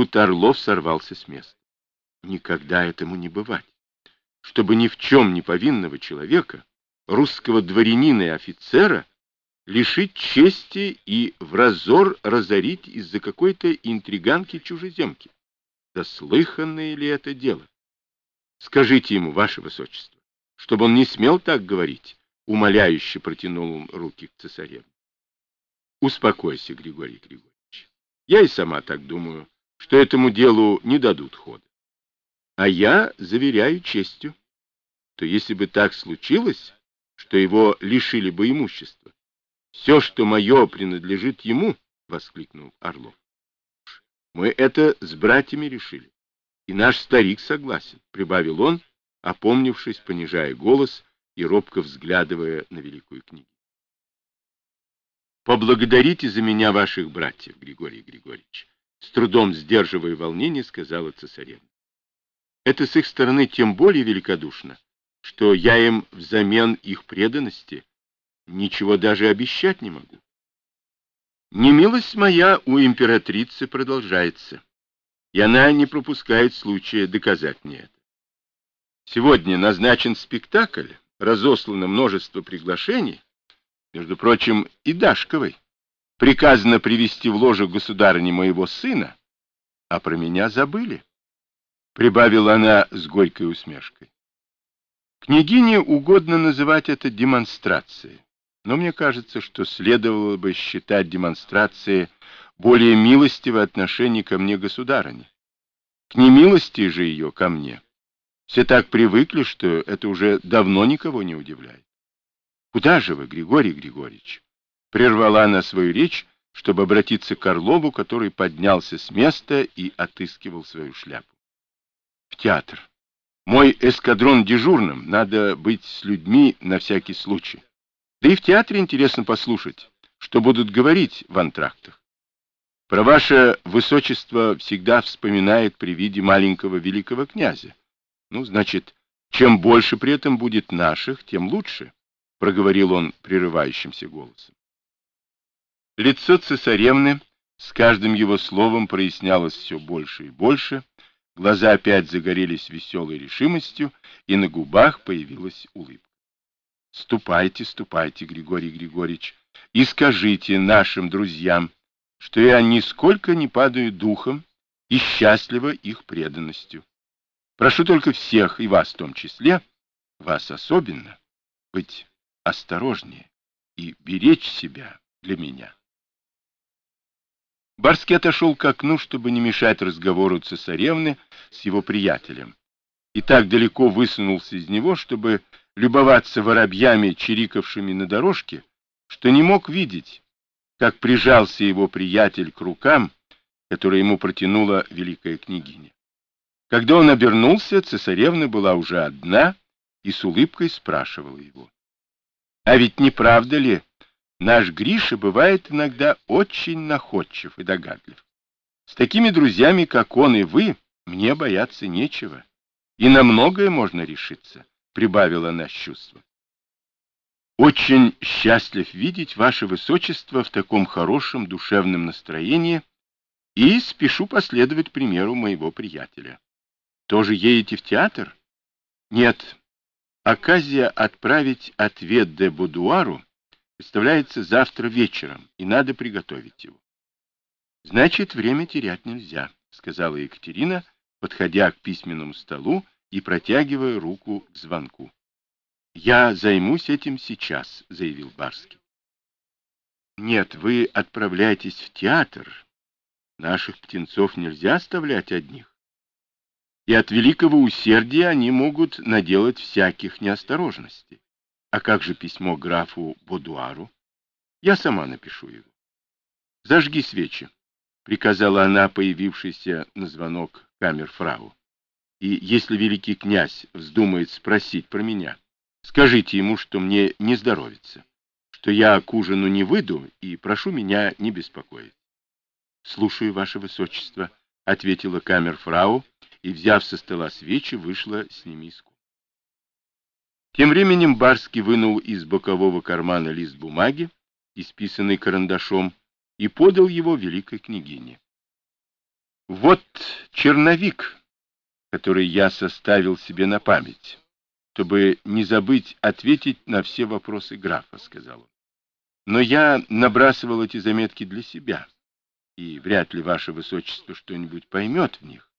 Тут Орлов сорвался с места. Никогда этому не бывать. Чтобы ни в чем не повинного человека, русского дворянина и офицера, лишить чести и вразор разорить из-за какой-то интриганки-чужеземки. Да слыханное ли это дело? Скажите ему, ваше высочество, чтобы он не смел так говорить, умоляюще протянул он руки к цесаревне. Успокойся, Григорий Григорьевич. Я и сама так думаю, что этому делу не дадут хода. А я заверяю честью, то если бы так случилось, что его лишили бы имущества, все, что мое, принадлежит ему, — воскликнул Орлов. Мы это с братьями решили, и наш старик согласен, — прибавил он, опомнившись, понижая голос и робко взглядывая на великую княгиню. Поблагодарите за меня ваших братьев, Григорий Григорьевич, с трудом сдерживая волнение, сказала цесаревна. Это с их стороны тем более великодушно, что я им взамен их преданности ничего даже обещать не могу. Немилость моя у императрицы продолжается, и она не пропускает случая доказать мне это. Сегодня назначен спектакль, разослано множество приглашений, между прочим, и Дашковой. Приказано привести в ложу государыни моего сына, а про меня забыли, — прибавила она с горькой усмешкой. Княгине угодно называть это демонстрацией, но мне кажется, что следовало бы считать демонстрацией более милостивое отношение ко мне государыни. К немилости же ее ко мне все так привыкли, что это уже давно никого не удивляет. Куда же вы, Григорий Григорьевич? Прервала она свою речь, чтобы обратиться к Орлову, который поднялся с места и отыскивал свою шляпу. В театр. Мой эскадрон дежурным, надо быть с людьми на всякий случай. Да и в театре интересно послушать, что будут говорить в антрактах. Про ваше высочество всегда вспоминает при виде маленького великого князя. Ну, значит, чем больше при этом будет наших, тем лучше, — проговорил он прерывающимся голосом. Лицо цесаревны с каждым его словом прояснялось все больше и больше, глаза опять загорелись веселой решимостью, и на губах появилась улыбка. Ступайте, ступайте, Григорий Григорьевич, и скажите нашим друзьям, что я нисколько не падаю духом и счастлива их преданностью. Прошу только всех, и вас в том числе, вас особенно, быть осторожнее и беречь себя для меня. Барский отошел к окну, чтобы не мешать разговору цесаревны с его приятелем, и так далеко высунулся из него, чтобы любоваться воробьями, чирикавшими на дорожке, что не мог видеть, как прижался его приятель к рукам, которые ему протянула великая княгиня. Когда он обернулся, цесаревна была уже одна и с улыбкой спрашивала его: «А ведь не правда ли, наш Гриша бывает иногда очень находчив и догадлив? С такими друзьями, как он и вы, мне бояться нечего, и на многое можно решиться», — прибавила она с чувством. «Очень счастлив видеть ваше высочество в таком хорошем душевном настроении и спешу последовать примеру моего приятеля. Тоже едете в театр?» «Нет. Оказия отправить ответ де Будуару представляется завтра вечером, и надо приготовить его». «Значит, время терять нельзя», — сказала Екатерина, подходя к письменному столу и протягивая руку к звонку. «Я займусь этим сейчас», — заявил Барский. «Нет, вы отправляйтесь в театр. Наших птенцов нельзя оставлять одних. И от великого усердия они могут наделать всяких неосторожностей. А как же письмо графу Бодуару? Я сама напишу его. Зажги свечи», — приказала она, появившейся на звонок камерфрау. «И если великий князь вздумает спросить про меня, скажите ему, что мне не здоровится, что я к ужину не выйду и прошу меня не беспокоить». «Слушаю, ваше высочество», — ответила камерфрау, и, взяв со стола свечи, вышла с ними из комнаты. Тем временем Барский вынул из бокового кармана лист бумаги, исписанный карандашом, и подал его великой княгине. Вот черновик, который я составил себе на память, чтобы не забыть ответить на все вопросы графа, сказал он. Но я набрасывал эти заметки для себя, и вряд ли ваше высочество что-нибудь поймет в них.